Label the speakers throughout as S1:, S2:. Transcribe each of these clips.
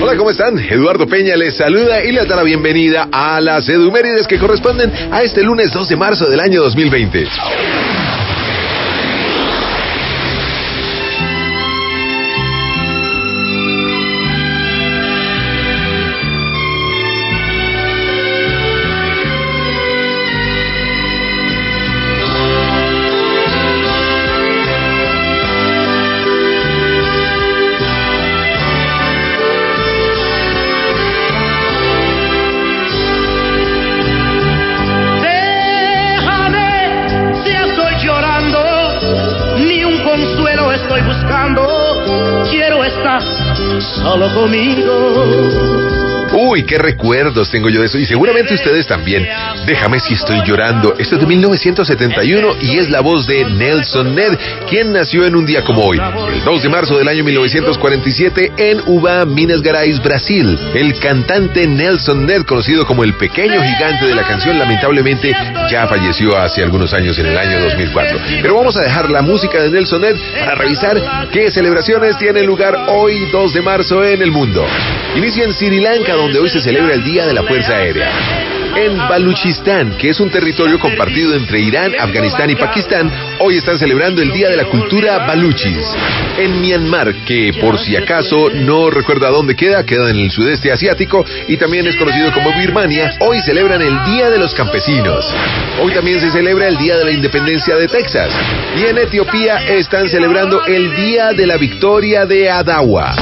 S1: Hola, ¿cómo están? Eduardo Peña les saluda y les da la bienvenida a las Edumérides que corresponden a este lunes 2 de marzo del año 2020.
S2: Estoy buscando, quiero estar solo conmigo.
S1: Uy, qué recuerdos tengo yo de eso, y seguramente ustedes también. Déjame si estoy llorando. Esto es de 1971 y es la voz de Nelson Ned, quien nació en un día como hoy, el 2 de marzo del año 1947 en Ubá, Minas Gerais, Brasil. El cantante Nelson Ned, conocido como el pequeño gigante de la canción, lamentablemente ya falleció hace algunos años, en el año 2004. Pero vamos a dejar la música de Nelson Ned para revisar qué celebraciones tienen lugar hoy, 2 de marzo, en el mundo. Inicia en Sri Lanka, donde hoy se celebra el Día de la Fuerza Aérea. En Baluchistán, que es un territorio compartido entre Irán, Afganistán y Pakistán, hoy están celebrando el Día de la Cultura Baluchis. En Myanmar, que por si acaso no recuerda dónde queda en el sudeste asiático y también es conocido como Birmania, hoy celebran el Día de los Campesinos. Hoy también se celebra el Día de la Independencia de Texas. Y en Etiopía están celebrando el Día de la Victoria de Adawa.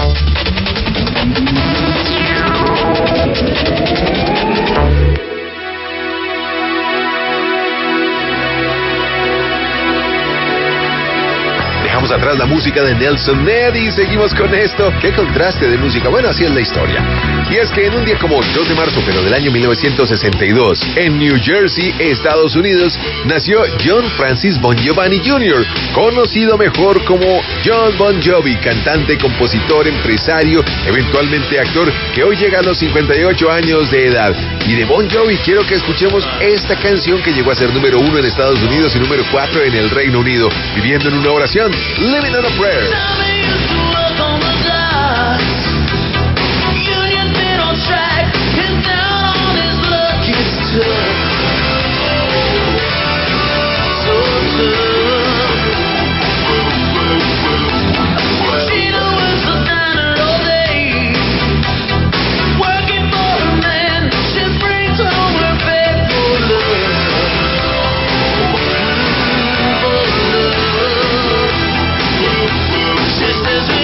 S1: Dejamos atrás la música de Nelson Ned y seguimos con esto. ¡Qué contraste de música! Bueno, así es la historia. Y es que en un día como hoy, 2 de marzo, pero del año 1962, en New Jersey, Estados Unidos, nació John Francis Bon Giovanni Jr., conocido mejor como John Bon Jovi, cantante, compositor, empresario, eventualmente actor, que hoy llega a los 58 años de edad. Y de Bon Jovi quiero que escuchemos esta canción que llegó a ser número 1 en Estados Unidos y número 4 en el Reino Unido, Viviendo en una oración, Living on a Prayer.
S2: Sisters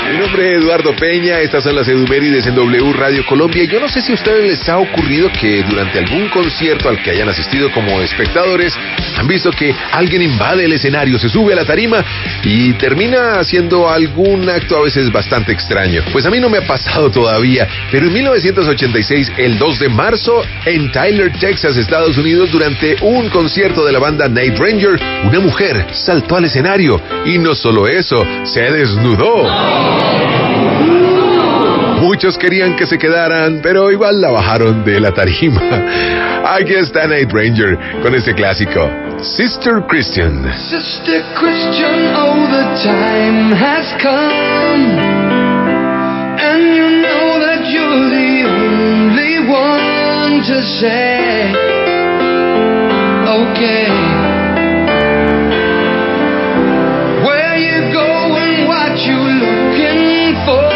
S1: Mi nombre es Eduardo Peña, estas son las Edumérides en W Radio Colombia. Yo no sé si a ustedes les ha ocurrido que durante algún concierto al que hayan asistido como espectadores, han visto que alguien invade el escenario, se sube a la tarima y termina haciendo algún acto a veces bastante extraño. Pues a mí no me ha pasado todavía, pero en 1986, el 2 de marzo, en Tyler, Texas, Estados Unidos, durante un concierto de la banda Night Ranger, una mujer saltó al escenario y no solo eso, se desnudó. Muchos querían que se quedaran, pero igual la bajaron de la tarima. Aquí está Night Ranger con este clásico, Sister Christian.
S2: Sister Christian, oh, the time has come, and you know that you're the only one to say, okay. Where you going, what you looking for?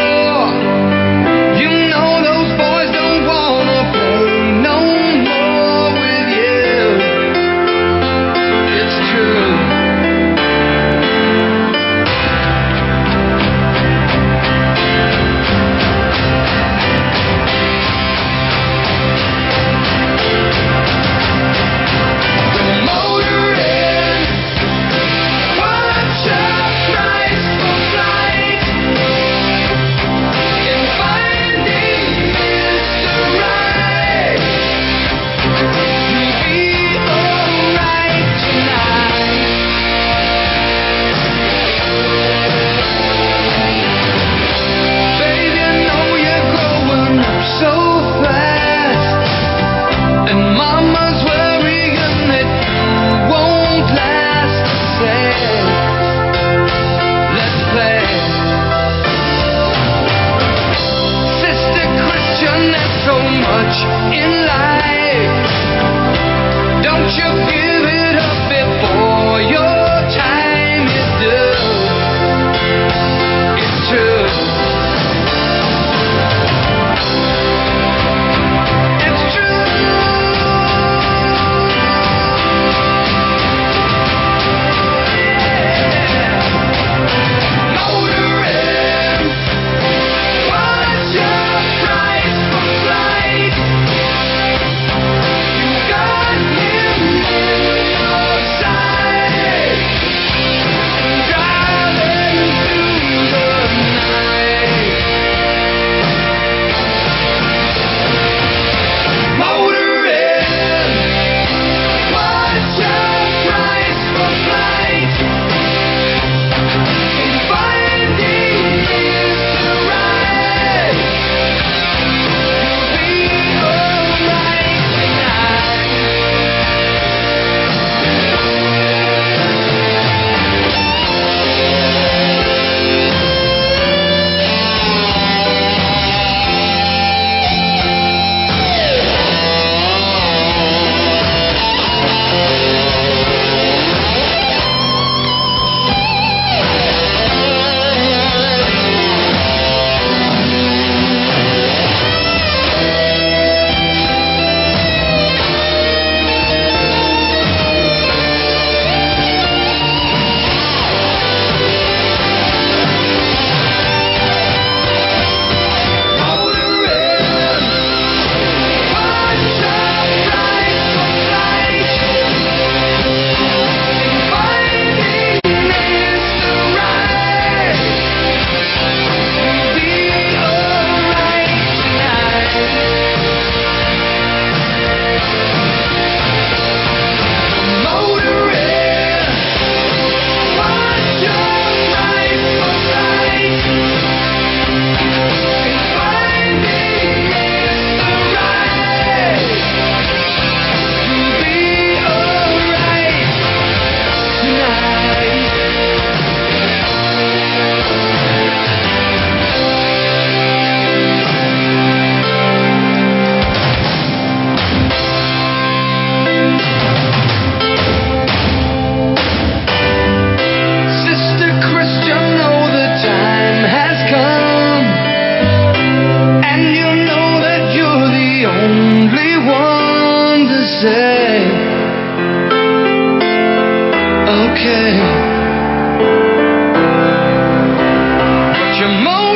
S2: okay. But you're more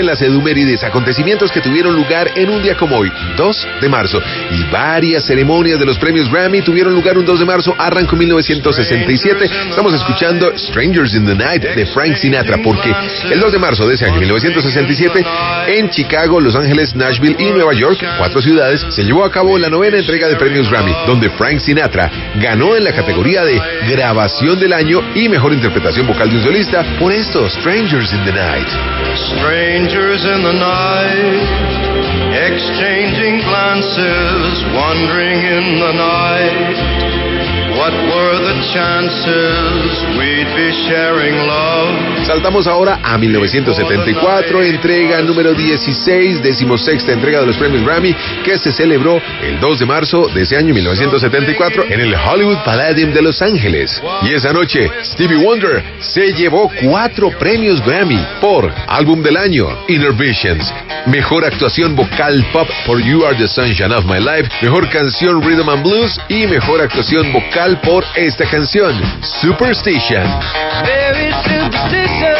S1: siguen las edumérides, acontecimientos que tuvieron lugar en un día como hoy, 2 de marzo. Y varias ceremonias de los premios Grammy tuvieron lugar un 2 de marzo. Arrancó 1967. Estamos escuchando Strangers in the Night de Frank Sinatra, porque el 2 de marzo de ese año, 1967, en Chicago, Los Ángeles, Nashville y Nueva York, 4 ciudades, se llevó a cabo la 9ª entrega de premios Grammy, donde Frank Sinatra ganó en la categoría de Grabación del Año y Mejor Interpretación Vocal de un Solista por esto, Strangers in the Night.
S2: Strangers in the night, exchanging glances, wandering in the night. What were the chances we'd be sharing love?
S1: Saltamos ahora a 1974, entrega número 16, 16ª entrega de los premios Grammy, que se celebró el 2 de marzo de ese año 1974 en el Hollywood Palladium de Los Ángeles. Y esa noche, Stevie Wonder se llevó 4 premios Grammy por Álbum del Año, Inner Visions, Mejor Actuación Vocal Pop por You Are the Sunshine of My Life, Mejor Canción Rhythm and Blues y Mejor Actuación Vocal por esta canción, Superstition.
S2: Very superstitious,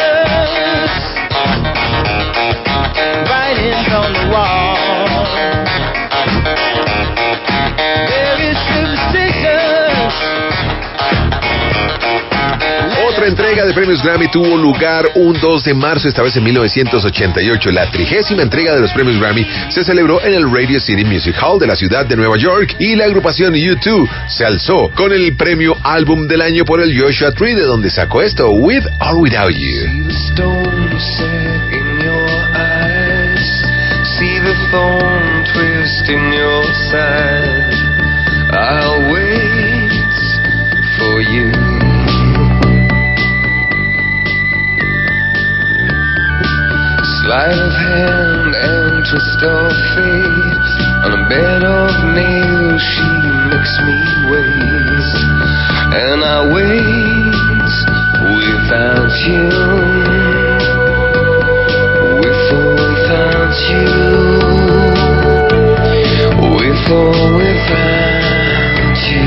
S2: writings on the wall. Very superstitious.
S1: Otra entrega de premios Grammy tuvo lugar un 2 de marzo, esta vez en 1988. La 30ª entrega de los premios Grammy se celebró en el Radio City Music Hall de la ciudad de Nueva York y la agrupación U2 se alzó con el premio Álbum del Año por el Joshua Tree, de donde sacó esto, With or Without You.
S2: See the thorn twist in your side. I'll wait for you. Sleight of hand and twist of fate. On a bed of nails she makes me wait. And I wait without you. With or without you. With or without you.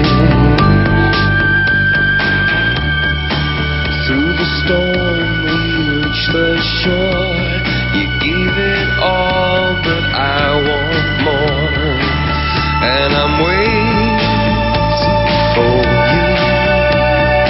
S2: Through the storm we reach the shore. You gave it all, but I want more. And I'm waiting for you.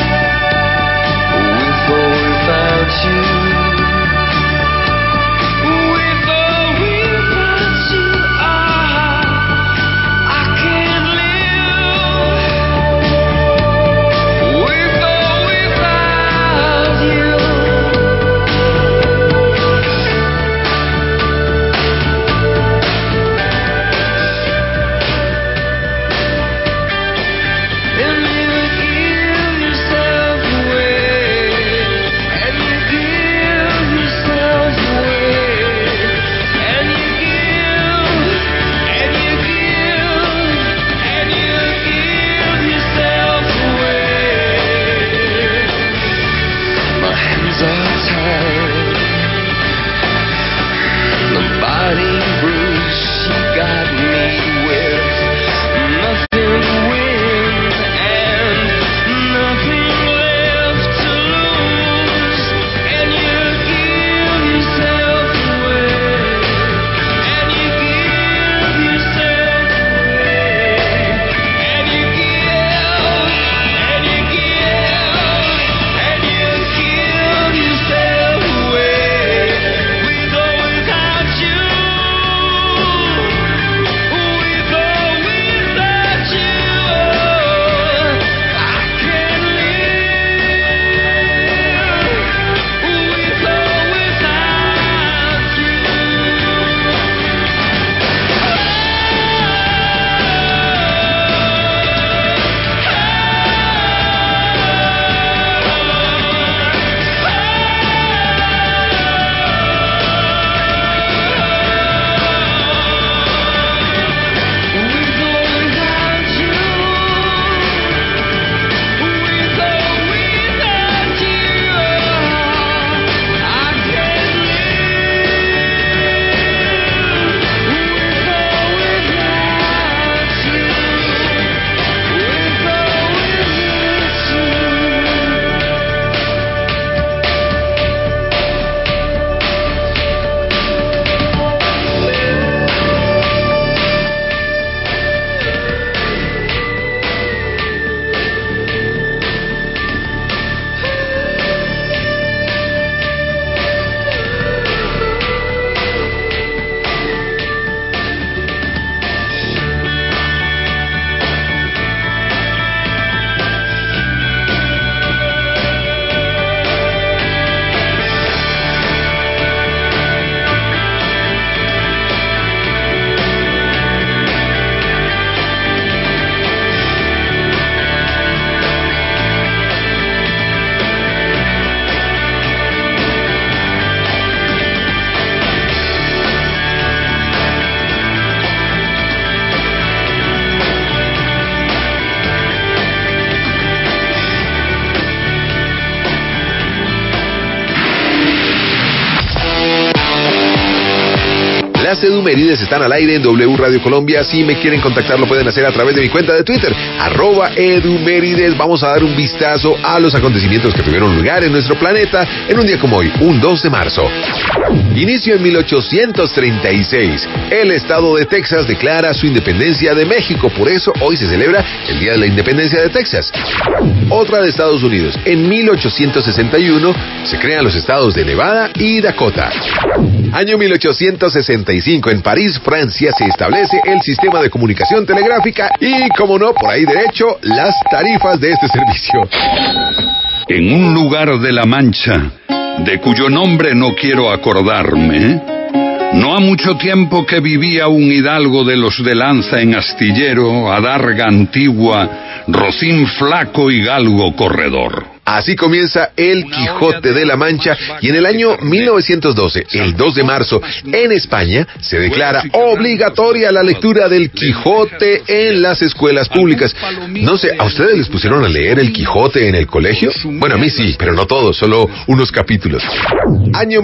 S1: Las Edumérides están al aire en W Radio Colombia. Si me quieren contactar lo pueden hacer a través de mi cuenta de Twitter, @Edumérides. Vamos a dar un vistazo a los acontecimientos que tuvieron lugar en nuestro planeta en un día como hoy, un 2 de marzo. Inicio en 1836. El estado de Texas declara su independencia de México. Por eso hoy se celebra el Día de la Independencia de Texas. Otra de Estados Unidos. En 1861 se crean los estados de Nevada y Dakota. Año 1865. En París, Francia, se establece el sistema de comunicación telegráfica y, como no, por ahí derecho, las tarifas de este servicio.
S3: En un lugar de la Mancha, de cuyo nombre no quiero acordarme, no ha mucho tiempo que vivía un hidalgo de los de lanza en astillero, adarga antigua, rocín flaco y galgo corredor.
S1: Así comienza El Quijote de la Mancha y en el año 1912, el 2 de marzo, en España, se declara obligatoria la lectura del Quijote en las escuelas públicas. No sé, ¿a ustedes les pusieron a leer El Quijote en el colegio? Bueno, a mí sí, pero no todos, solo unos capítulos. Año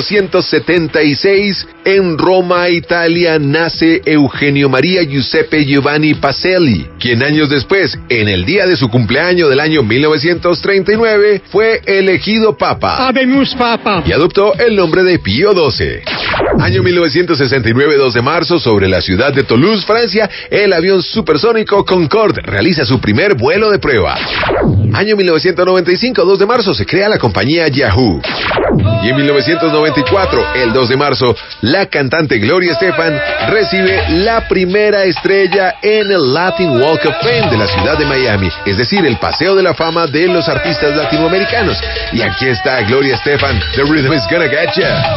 S1: 1876, en Roma, Italia, nace Eugenio María Giuseppe Giovanni Pacelli, quien años después, en el día de su cumpleaños del año 1939, fue elegido papa.
S4: Habemus Papa.
S1: Y adoptó el nombre de Pío XII. Año 1969, 2 de marzo, sobre la ciudad de Toulouse, Francia, el avión supersónico Concorde realiza su primer vuelo de prueba. Año 1995, 2 de marzo, se crea la compañía Yahoo. Y en 1994, el 2 de marzo, la cantante Gloria Estefan recibe la primera estrella en el Latin Walk of Fame de la ciudad de Miami, es decir, el Paseo de la Fama de los artistas latinoamericanos. Y aquí está Gloria Estefan, The Rhythm is Gonna Get Ya.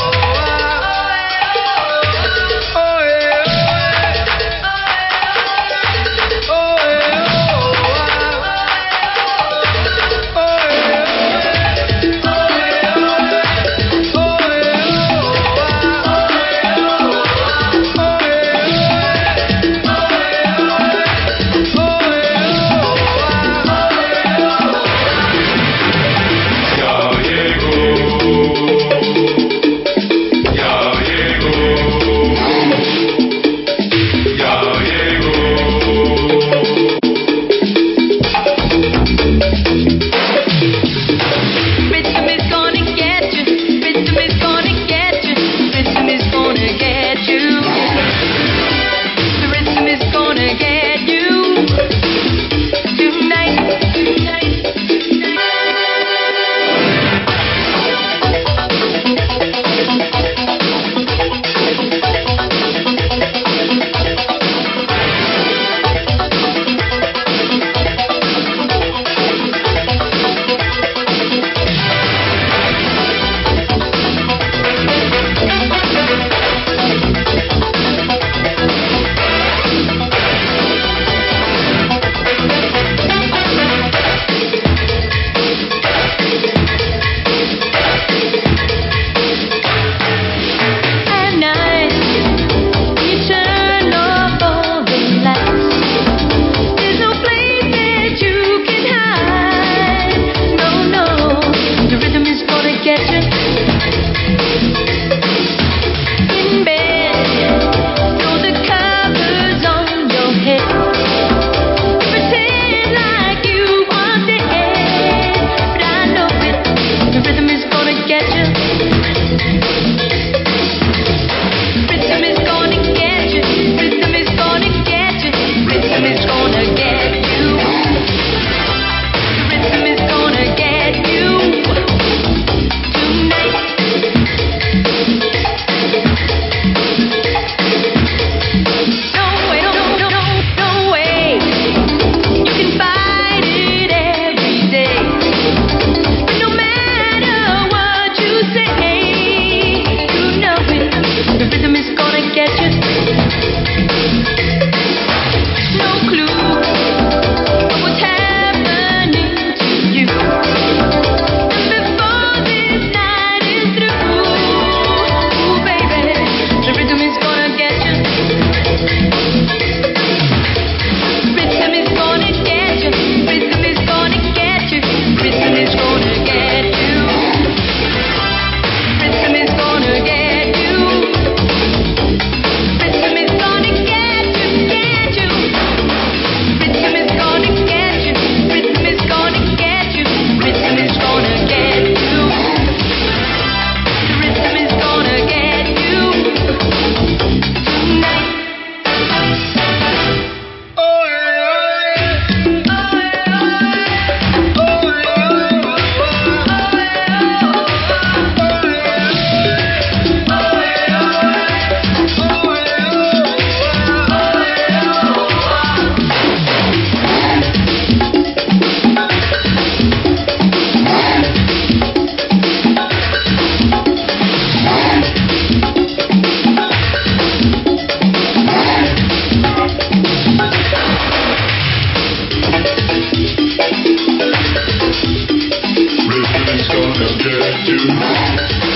S2: Rhythm's gonna get you.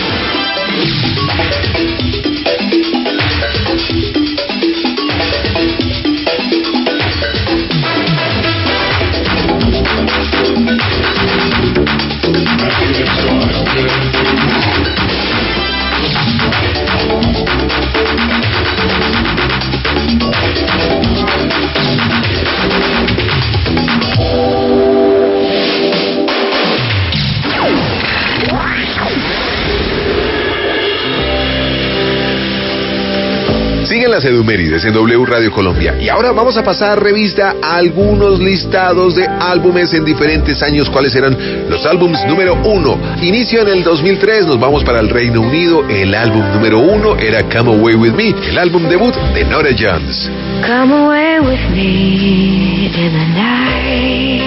S1: Siguen las Edumérides en W Radio Colombia. Y ahora vamos a pasar revista a algunos listados de álbumes en diferentes años. ¿Cuáles eran los álbumes número 1? Inicio en el 2003, nos vamos para el Reino Unido. El álbum número 1 era Come Away With Me, el álbum debut de Norah Jones.
S4: Come away with me in the night.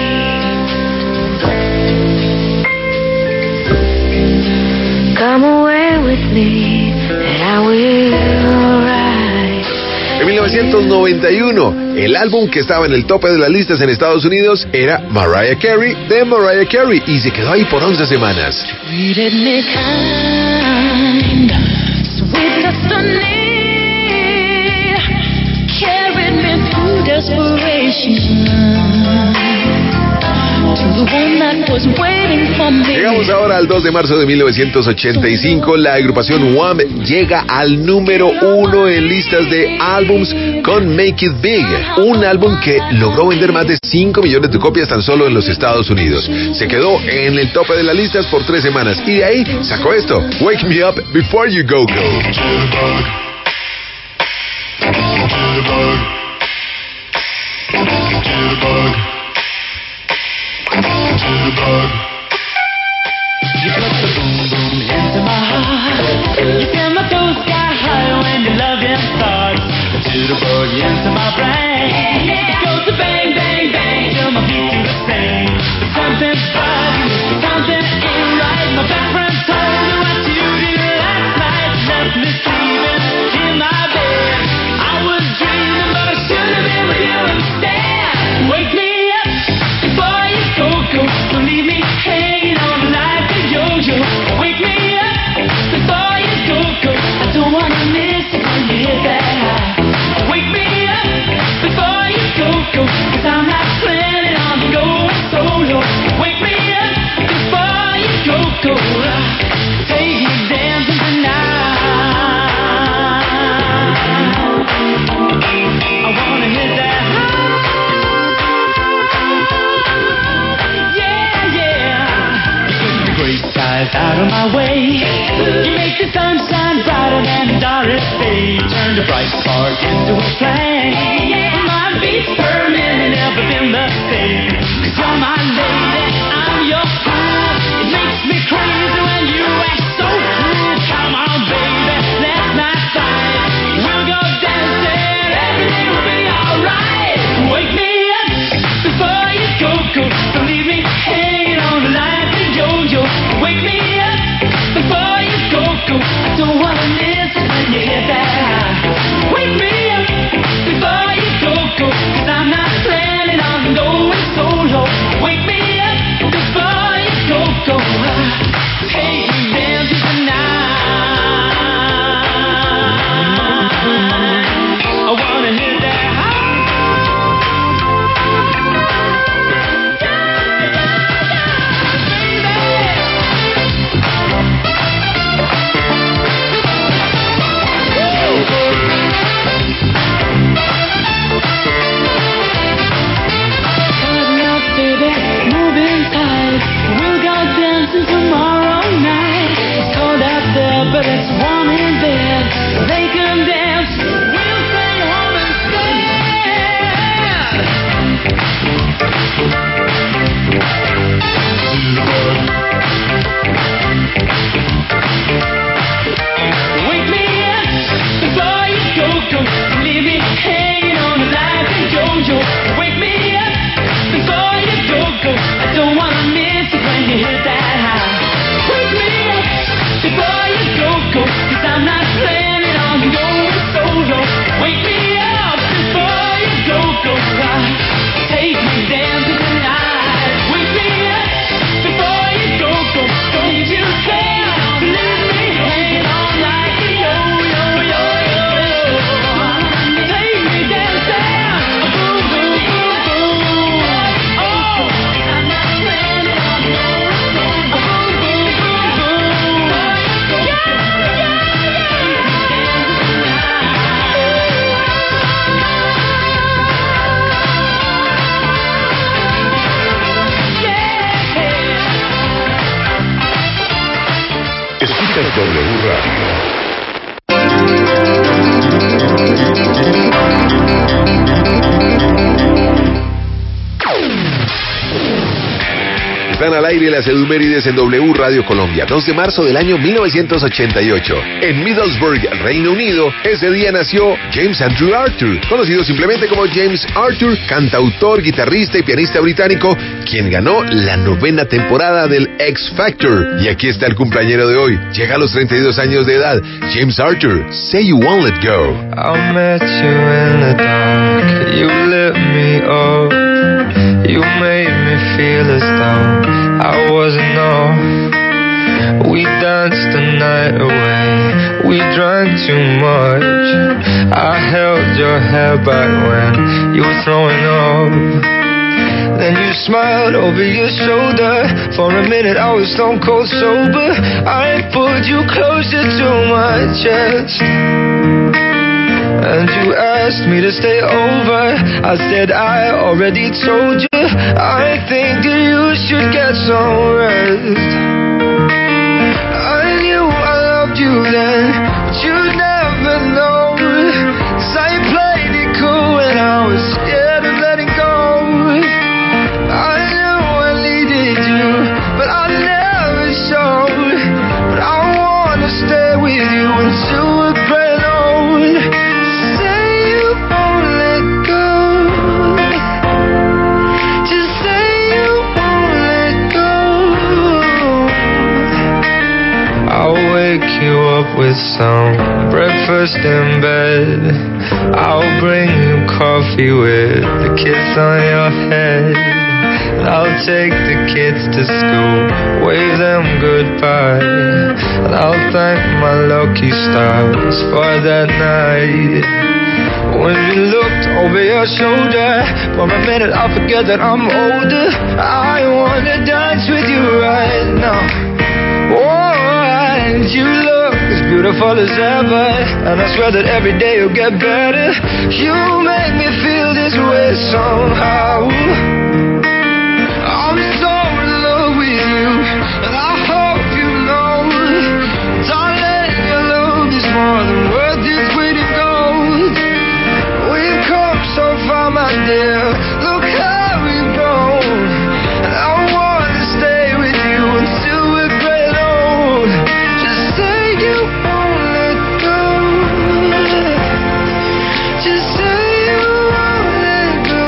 S4: Come away with me and I will ride.
S1: En 1991, el álbum que estaba en el tope de las listas en Estados Unidos era Mariah Carey, de Mariah Carey, y se quedó ahí por 11 semanas.
S4: Treated me kind, sweet destiny, carried me through desperation, to the one that was waiting for me.
S1: Llegamos ahora al 2 de marzo de 1985. La agrupación Wham llega al número 1 en listas de álbums con Make It Big, un álbum que logró vender más de 5 millones de copias tan solo en los Estados Unidos. Se quedó en el tope de las listas por 3 semanas y de ahí sacó esto, Wake Me Up Before You Go Go.
S2: You put the boom boom into my heart. You send my toes sky high when your loving starts. The jitterbug into my brain. It goes to bang bang bang till my feet do the same. But something's bugging, something ain't right. My best friend told me what you did last night. Left me sleeping in my bed. I was dreaming, but I should have been with you instead. Wake me up before you go go. Don't leave me hanging on like a yo-yo. Wake me up before you go go. I don't wanna miss it when you hit that high. Wake me up before you go go. 'Cause I'm not planning on going solo. Wake me up before you go go. Take me dancing tonight. I wanna hit that high. Yeah, yeah. You took the gray skies out of my way. You make the sunshine brighter than Doris Day. Turn the bright spark into a flame. My beats burning and never been the same. 'Cause you're my lady, I'm your fool. It makes me crazy when you act so cruel. Come on, baby, let's not fight. We'll go dancing, everything will be alright. Wake me up before you go go. Don't leave me hanging on like a yo-yo. Wake me up before you go go. I don't wanna miss it when you hit that high. Wake me up before you
S3: W Radio.
S1: Están al aire las Edumérides en W Radio Colombia, 2 de marzo del año 1988. En Middlesbrough, Reino Unido, ese día nació James Andrew Arthur, conocido simplemente como James Arthur, cantautor, guitarrista y pianista británico, quien ganó la 9ª temporada del X Factor. Y aquí está el cumpleañero de hoy, llega a los 32 años de edad, James Arthur, Say You Won't Let Go.
S2: I met you in the dark, you lit me up. You made me feel as though I wasn't off. We danced the night away, we drank too much. I held your hair back when you were throwing up. Then you smiled over your shoulder. For a minute I was stone cold sober. I pulled you closer to my chest, and you asked me to stay over. I said I already told you. I think that you should get some rest. I knew I loved you then, but you'd never know. 'Cause I played it cool when I was scared of letting go. I knew I needed you, but I never showed. But I wanna stay with you until we're grown old. You up with some breakfast in bed. I'll bring you coffee with the kiss on your head. I'll take the kids to school, wave them goodbye, and I'll thank my lucky stars for that night. When you looked over your shoulder, for a minute I forget that I'm older. I wanna dance with you right now. Oh, and you look as beautiful as ever, and I swear that every day you'll get better. You make me feel this way somehow. I'm so in love with you, and I hope you know, darling, your love is more than worth its weight in gold. We've come so far, my dear, look how we've grown, and I wanna stay with you until we're great old. Just say you won't let go. Just say you won't let go.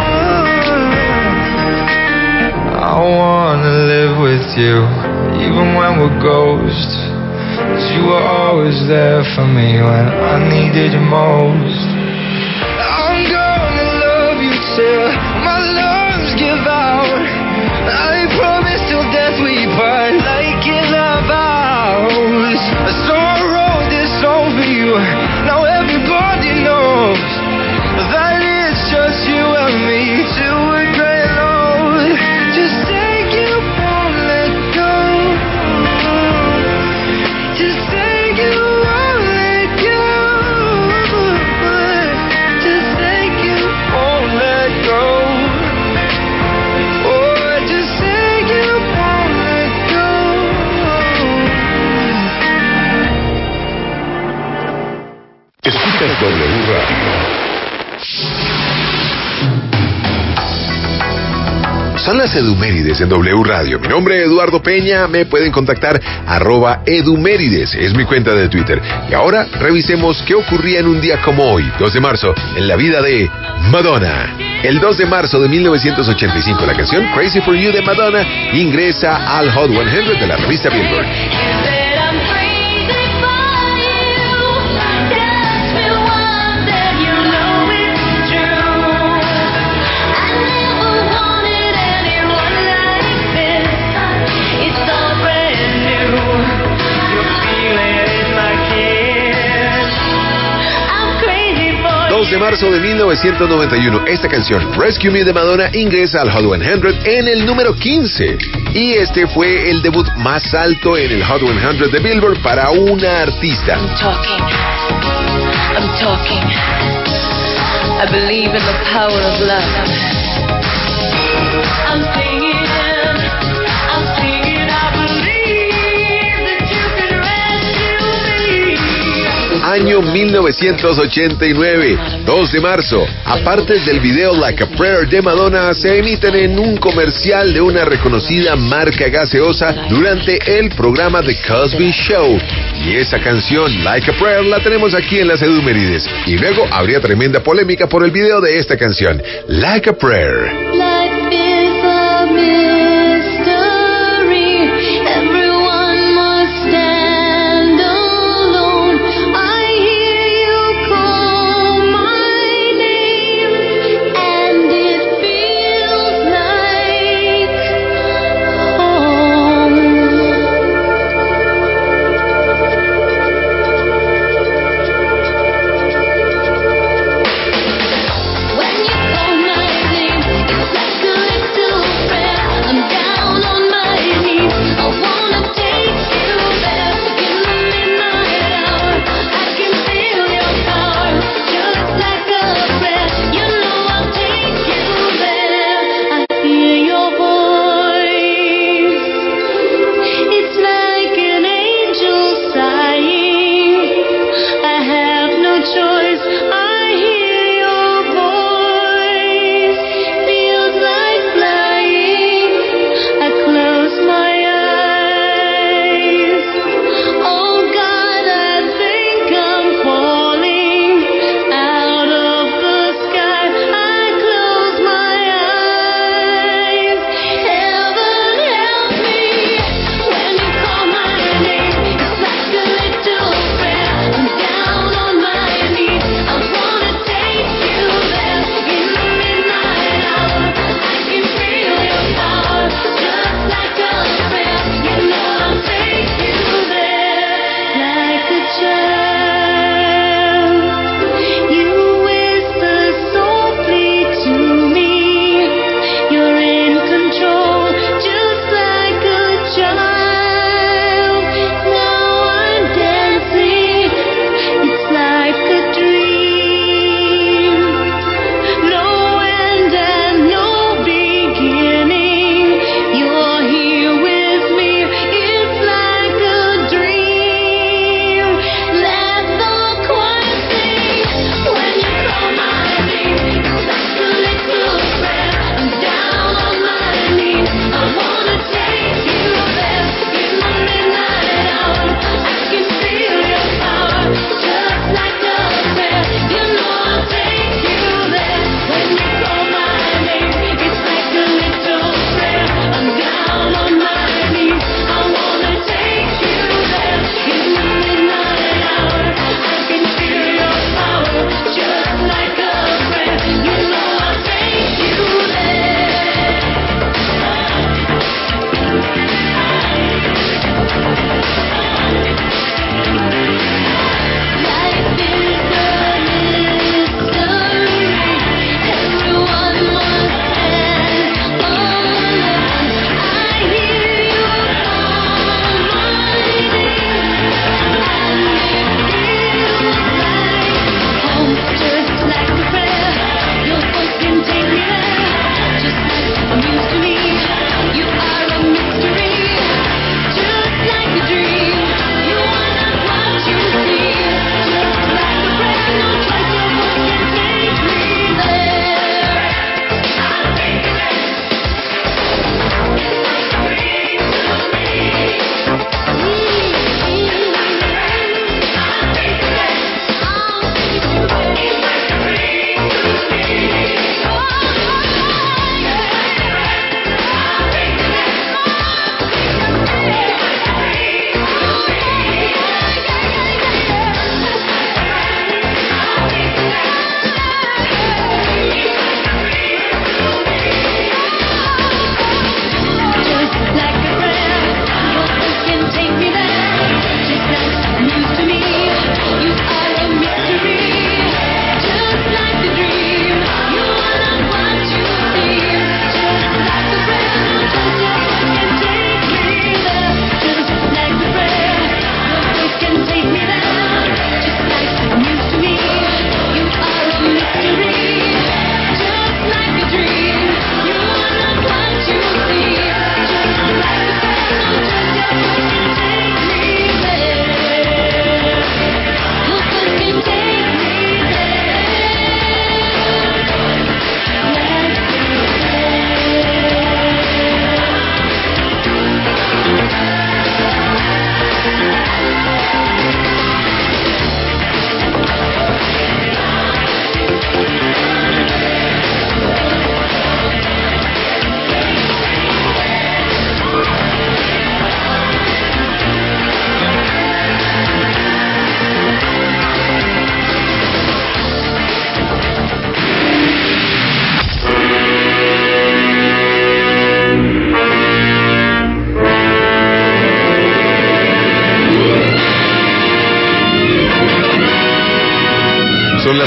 S2: I wanna live with you, even when we're ghosts. 'Cause you were always there for me when I needed you most. I'm gonna love you till my lungs give out. I promise till death we part, like in our vows. So I wrote this song for you. Now everybody knows that it's just you and me till we're great old. Just say you won't let go. Just say you won't let go. Just say you won't let go. Oh, just say you won't let go.
S3: Escuchas W Radio.
S1: Son las Edumérides en W Radio. Mi nombre es Eduardo Peña, me pueden contactar @Edumérides, es mi cuenta de Twitter. Y ahora revisemos qué ocurría en un día como hoy, 2 de marzo, en la vida de Madonna. El 2 de marzo de 1985, la canción Crazy for You de Madonna ingresa al Hot 100 de la revista Billboard. De marzo de 1991, esta canción Rescue Me de Madonna ingresa al Hot 100 en el número 15 y este fue el debut más alto en el Hot 100 de Billboard para una artista.
S4: I'm talking. I believe in the power of love. I'm singing, I believe that you can rescue
S1: año 1989, 2 de marzo. Aparte del video Like a Prayer de Madonna, se emiten en un comercial de una reconocida marca gaseosa durante el programa The Cosby Show. Y esa canción, Like a Prayer, la tenemos aquí en las Edumérides. Y luego habría tremenda polémica por el video de esta canción, Like a Prayer.
S5: Life is a mystery. Everyone must stand alone. I hear you call my name, and it feels like home. When you call my name, it's like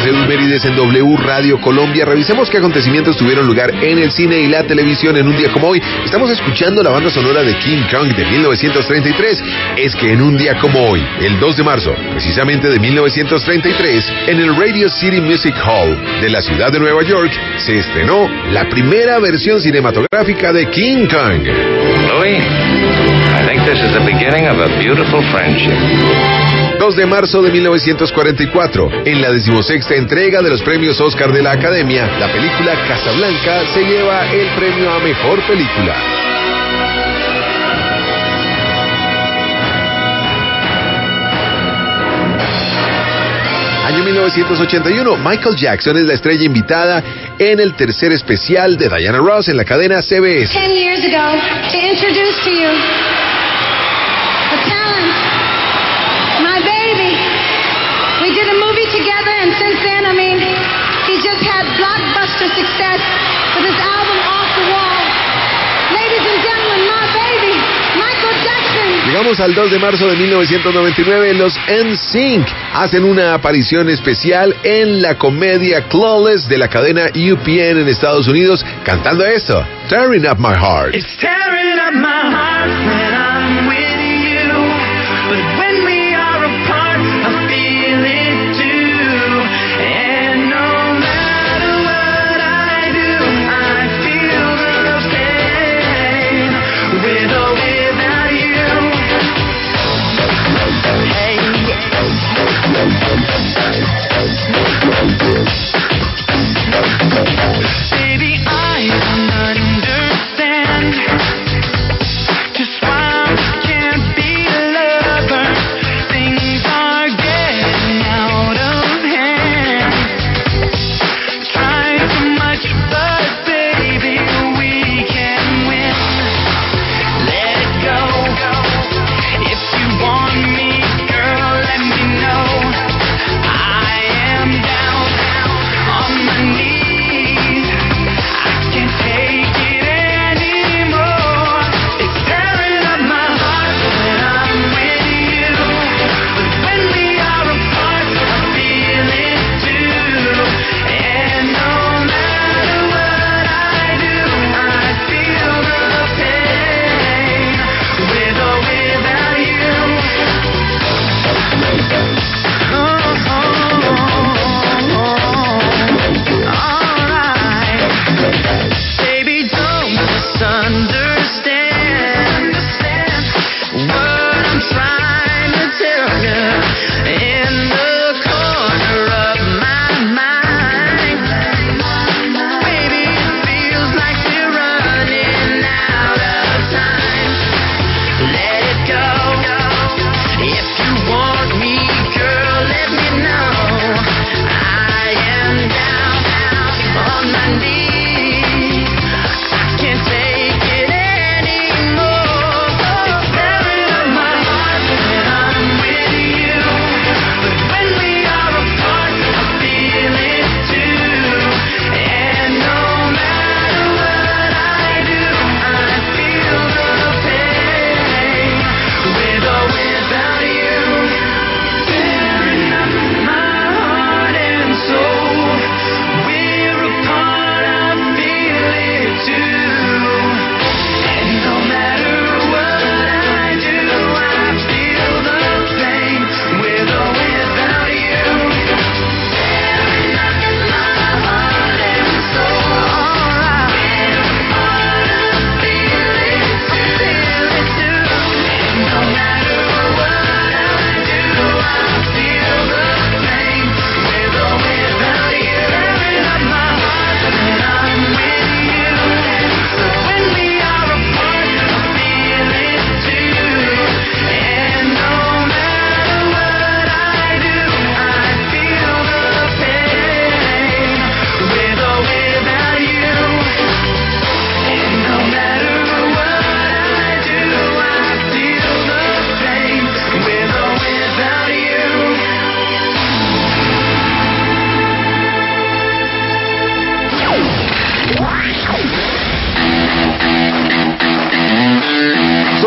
S1: efemérides en W Radio Colombia. Revisemos qué acontecimientos tuvieron lugar en el cine y la televisión en un día como hoy. Estamos escuchando la banda sonora de King Kong de 1933. Es que en un día como hoy, el 2 de marzo, precisamente de 1933, en el Radio City Music Hall de la ciudad de Nueva York, se estrenó la primera versión cinematográfica de King Kong.
S6: Louis, I think this is the beginning of a beautiful friendship.
S1: 2 de marzo de 1944, en la 16ª entrega de los premios Oscar de la Academia, la película Casablanca se lleva el premio a Mejor Película. Año 1981, Michael Jackson es la estrella invitada en el tercer especial de Diana Ross en la cadena CBS.
S5: 10 years ago, to introduce to you a talent, my baby. We did a movie together, and since then, I mean, he's just had blockbuster success with his album Off the Wall. Ladies and gentlemen, my baby, Michael Jackson.
S1: Llegamos al 2 de marzo de 1999, los NSYNC hacen una aparición especial en la comedia Clueless de la cadena UPN en Estados Unidos, cantando esto, Tearing Up My Heart.
S2: It's tearing up my heart when I'm with you, but when we are apart, I feel it too. And no matter what I do, I feel the same, with or without you. Hey. Baby, I don't understand just why I can't be a lover. Things are getting out of hand. Try too much, but baby, we can win. Let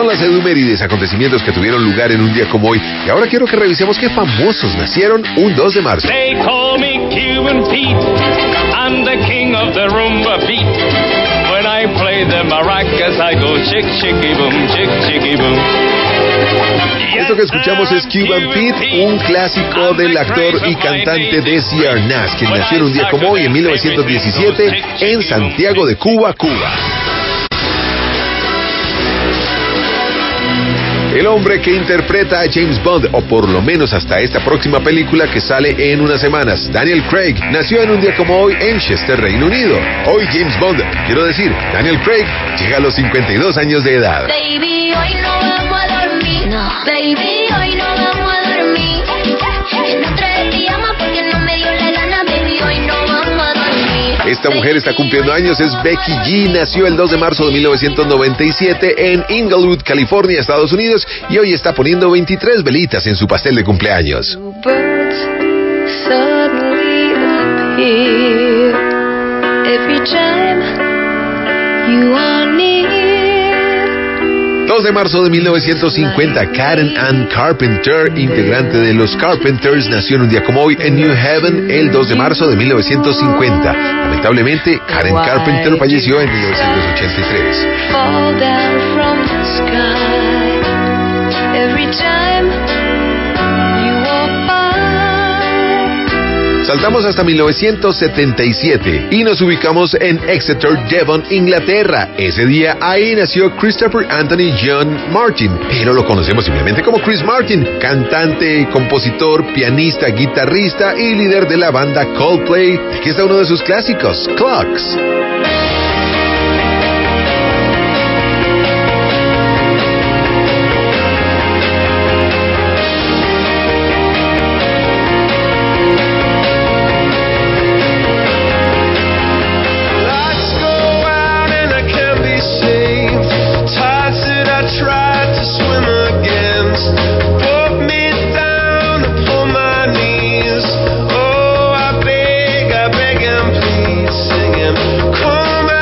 S1: son las edumérides, acontecimientos que tuvieron lugar en un día como hoy. Y ahora quiero que revisemos qué famosos nacieron un 2 de marzo.
S7: They call me Cuban Pete. I'm the king of the rumba beat. When I play the maracas, I go chick, chicky, boom, chick, chicky, boom.
S1: Esto que escuchamos es Cuban Pete, un clásico del actor y cantante Desi Arnaz, quien nació en un día como hoy, en 1917, en Santiago de Cuba, Cuba. El hombre que interpreta a James Bond, o por lo menos hasta esta próxima película que sale en unas semanas, Daniel Craig, nació en un día como hoy en Chester, Reino Unido. Hoy James Bond, quiero decir, Daniel Craig, llega a los 52 años de edad.
S4: Baby, hoy no vamos a dormir. No. Baby, hoy no vamos a dormir. No trae pijama porque no me dio la gana. Baby, hoy no vamos a dormir.
S1: Esta mujer está cumpliendo años, es Becky G, nació el 2 de marzo de 1997 en Inglewood, California, Estados Unidos, y hoy está poniendo 23 velitas en su pastel de cumpleaños.
S4: Birds suddenly appear every time you are near.
S1: 2 de marzo de 1950, Karen Ann Carpenter, integrante de los Carpenters, nació en un día como hoy en New Haven el 2 de marzo de 1950. Lamentablemente, Karen Carpenter falleció en 1983.
S4: Fall down from the sky every time you walk by.
S1: Saltamos hasta 1977 y nos ubicamos en Exeter, Devon, Inglaterra. Ese día ahí nació Christopher Anthony John Martin, pero lo conocemos simplemente como Chris Martin, cantante, compositor, pianista, guitarrista y líder de la banda Coldplay. Aquí está uno de sus clásicos, Clocks.
S2: Come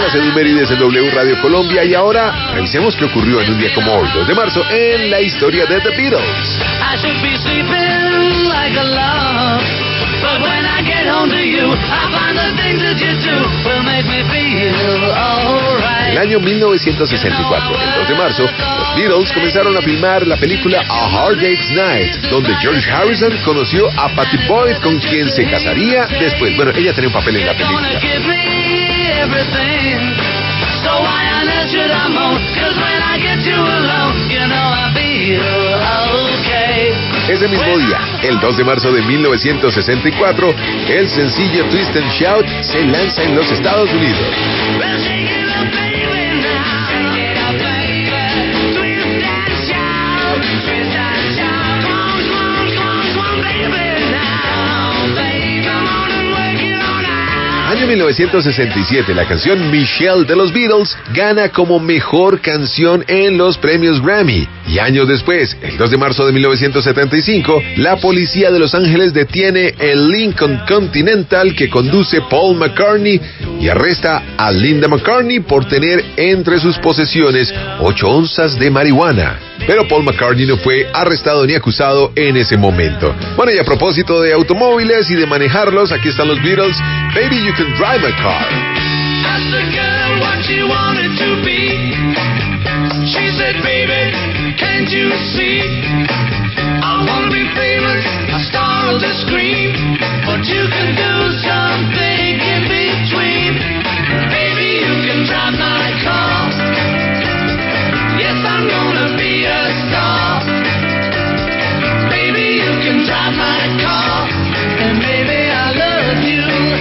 S1: las Edumérides en W Radio Colombia y ahora revisemos qué ocurrió en un día como hoy, 2 de marzo, en la historia de The Beatles.
S2: But when I get home to you, I find the things that you do will make me feel alright.
S1: En el año 1964, el 2 de marzo, los Beatles comenzaron a filmar la película A Hard Day's Night, donde George Harrison conoció a Pattie Boyd, con quien se casaría después. Bueno, ella tenía un papel en la película. Ese mismo día, el 2 de marzo de 1964, el sencillo Twist and Shout se lanza en los Estados Unidos. Año 1967, la canción Michelle de los Beatles gana como mejor canción en los premios Grammy. Y años después, el 2 de marzo de 1975, la policía de Los Ángeles detiene el Lincoln Continental que conduce Paul McCartney y arresta a Linda McCartney por tener entre sus posesiones 8 onzas de marihuana. Pero Paul McCartney no fue arrestado ni acusado en ese momento. Bueno, y a propósito de automóviles y de manejarlos, aquí están los Beatles. Baby, you can drive my car.
S2: Asked the girl what she wanted to be. She said, baby, can't you see? I wanna be famous, a star of the screen. But you can do something in between. Baby, you can drive my car. Yes, I'm gonna be a star. Baby, you can drive my car. And baby, I love you.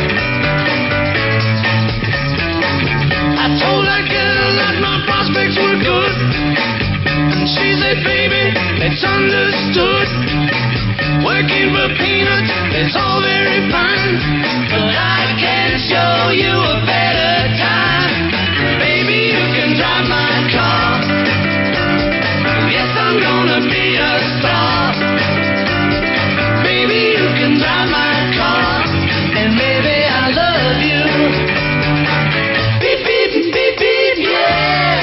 S2: I told that girl that my prospects were good. And she said, baby, it's understood. Working for peanuts, it's all very fine. But I can show you a better time. Baby, you can drive my car. Yes, I'm gonna be a star. Baby, you can drive my car. And baby, I love you. Beep, beep, beep, beep, yeah.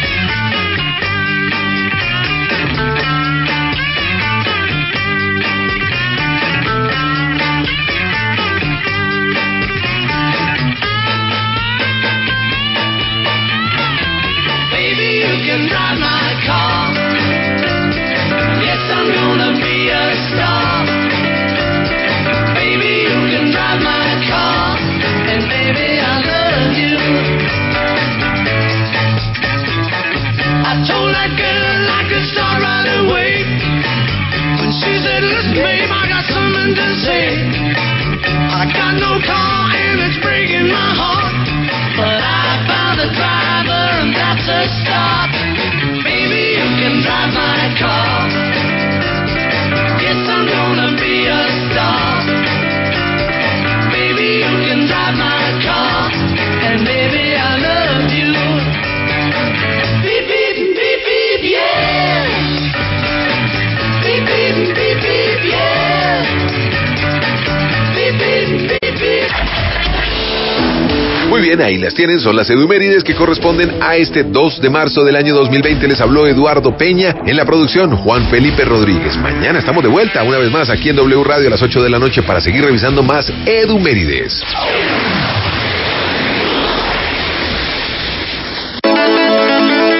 S2: Baby, you can drive my car. Yes, I'm gonna be a star. Baby, you can drive my car. And baby, I love you. I told that girl I could start right away. When she said, listen, babe, I got something to say. I got no car and it's breaking my heart. But I found a driver and that's a start. Baby, you can drive my car. Yes, I'm gonna be a star. Baby, you can drive my car. And baby, I love you. Beep, beep, beep, beep, yeah. Beep, beep, beep, beep, yeah. Beep, beep, beep, beep.
S1: Muy bien, ahí las tienen, son las Edumérides que corresponden a este 2 de marzo del año 2020. Les habló Eduardo Peña, en la producción Juan Felipe Rodríguez. Mañana estamos de vuelta una vez más aquí en W Radio a las 8 de la noche para seguir revisando más Edumérides.